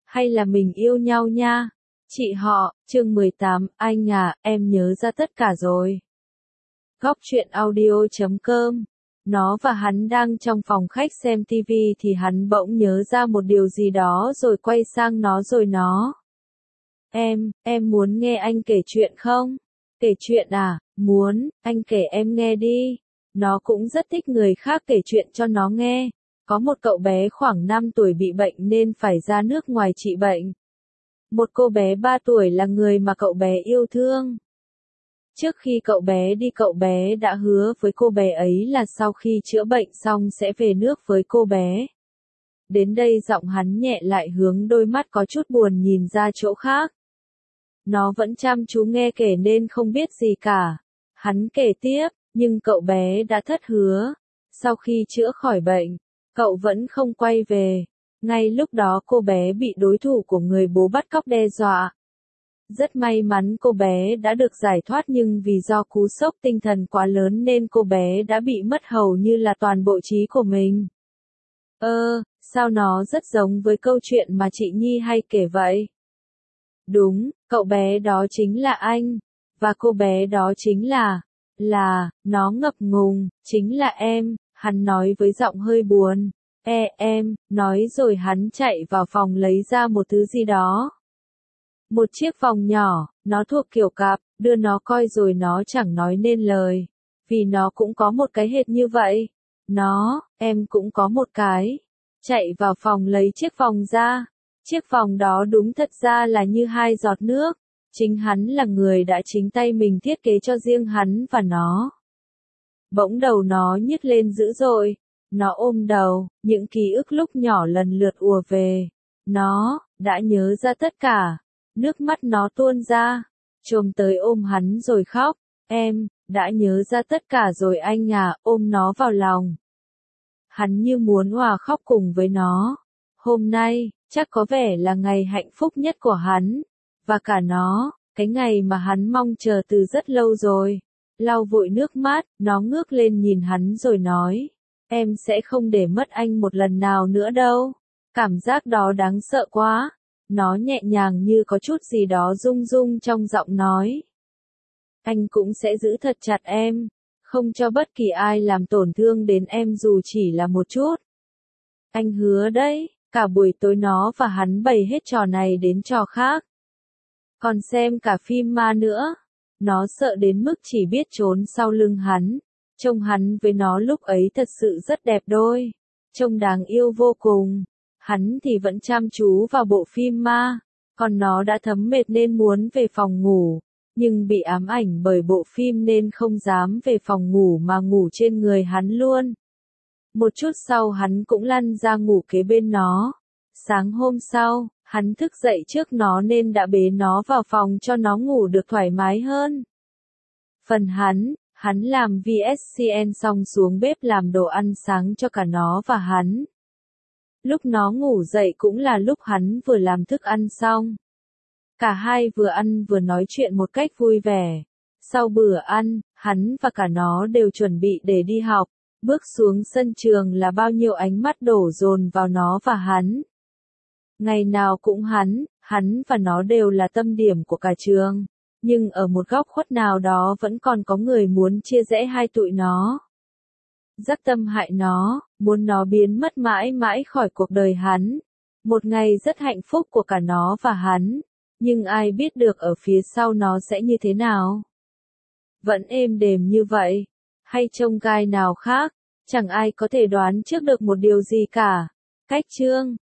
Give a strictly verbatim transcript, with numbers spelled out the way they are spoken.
hay là mình yêu nhau nha. Chị họ, chương mười tám, anh à, em nhớ ra tất cả rồi. Góc truyện audio chấm com. Nó và hắn đang trong phòng khách xem tivi thì hắn bỗng nhớ ra một điều gì đó rồi quay sang nó rồi nó. Em, em muốn nghe anh kể chuyện không? Kể chuyện à, muốn, anh kể em nghe đi. Nó cũng rất thích người khác kể chuyện cho nó nghe. Có một cậu bé khoảng năm tuổi bị bệnh nên phải ra nước ngoài trị bệnh. Một cô bé ba tuổi là người mà cậu bé yêu thương. Trước khi cậu bé đi cậu bé đã hứa với cô bé ấy là sau khi chữa bệnh xong sẽ về nước với cô bé. Đến đây giọng hắn nhẹ lại hướng đôi mắt có chút buồn nhìn ra chỗ khác. Nó vẫn chăm chú nghe kể nên không biết gì cả. Hắn kể tiếp, nhưng cậu bé đã thất hứa. Sau khi chữa khỏi bệnh, cậu vẫn không quay về. Ngay lúc đó cô bé bị đối thủ của người bố bắt cóc đe dọa. Rất may mắn cô bé đã được giải thoát nhưng vì do cú sốc tinh thần quá lớn nên cô bé đã bị mất hầu như là toàn bộ trí của mình. Ơ, sao nó rất giống với câu chuyện mà chị Nhi hay kể vậy? Đúng, cậu bé đó chính là anh. Và cô bé đó chính là, là, nó ngập ngùng, chính là em, hắn nói với giọng hơi buồn. E em, nói rồi hắn chạy vào phòng lấy ra một thứ gì đó. Một chiếc vòng nhỏ, nó thuộc kiểu cặp, đưa nó coi rồi nó chẳng nói nên lời. Vì nó cũng có một cái hệt như vậy. Nó, em cũng có một cái. Chạy vào phòng lấy chiếc vòng ra. Chiếc vòng đó đúng thật ra là như hai giọt nước. Chính hắn là người đã chính tay mình thiết kế cho riêng hắn và nó. Bỗng đầu nó nhức lên dữ dội. Nó ôm đầu, những ký ức lúc nhỏ lần lượt ùa về. Nó, đã nhớ ra tất cả. Nước mắt nó tuôn ra. Chồm tới ôm hắn rồi khóc. Em, đã nhớ ra tất cả rồi anh à, ôm nó vào lòng. Hắn như muốn hòa khóc cùng với nó. Hôm nay, chắc có vẻ là ngày hạnh phúc nhất của hắn. Và cả nó, cái ngày mà hắn mong chờ từ rất lâu rồi. Lau vội nước mắt, nó ngước lên nhìn hắn rồi nói. Em sẽ không để mất anh một lần nào nữa đâu. Cảm giác đó đáng sợ quá. Nó nhẹ nhàng như có chút gì đó rung rung trong giọng nói. Anh cũng sẽ giữ thật chặt em. Không cho bất kỳ ai làm tổn thương đến em dù chỉ là một chút. Anh hứa đấy. Cả buổi tối nó và hắn bày hết trò này đến trò khác. Còn xem cả phim ma nữa. Nó sợ đến mức chỉ biết trốn sau lưng hắn. Trông hắn với nó lúc ấy thật sự rất đẹp đôi. Trông đáng yêu vô cùng. Hắn thì vẫn chăm chú vào bộ phim ma. Còn nó đã thấm mệt nên muốn về phòng ngủ. Nhưng bị ám ảnh bởi bộ phim nên không dám về phòng ngủ mà ngủ trên người hắn luôn. Một chút sau hắn cũng lăn ra ngủ kế bên nó. Sáng hôm sau, hắn thức dậy trước nó nên đã bế nó vào phòng cho nó ngủ được thoải mái hơn. Phần hắn, hắn làm vê ét xê en xong xuống bếp làm đồ ăn sáng cho cả nó và hắn. Lúc nó ngủ dậy cũng là lúc hắn vừa làm thức ăn xong. Cả hai vừa ăn vừa nói chuyện một cách vui vẻ. Sau bữa ăn, hắn và cả nó đều chuẩn bị để đi học. Bước xuống sân trường là bao nhiêu ánh mắt đổ dồn vào nó và hắn. Ngày nào cũng hắn, hắn và nó đều là tâm điểm của cả trường. Nhưng ở một góc khuất nào đó vẫn còn có người muốn chia rẽ hai tụi nó. Dắt tâm hại nó, muốn nó biến mất mãi mãi khỏi cuộc đời hắn. Một ngày rất hạnh phúc của cả nó và hắn. Nhưng ai biết được ở phía sau nó sẽ như thế nào? Vẫn êm đềm như vậy? Hay trông gai nào khác? Chẳng ai có thể đoán trước được một điều gì cả. Cách chương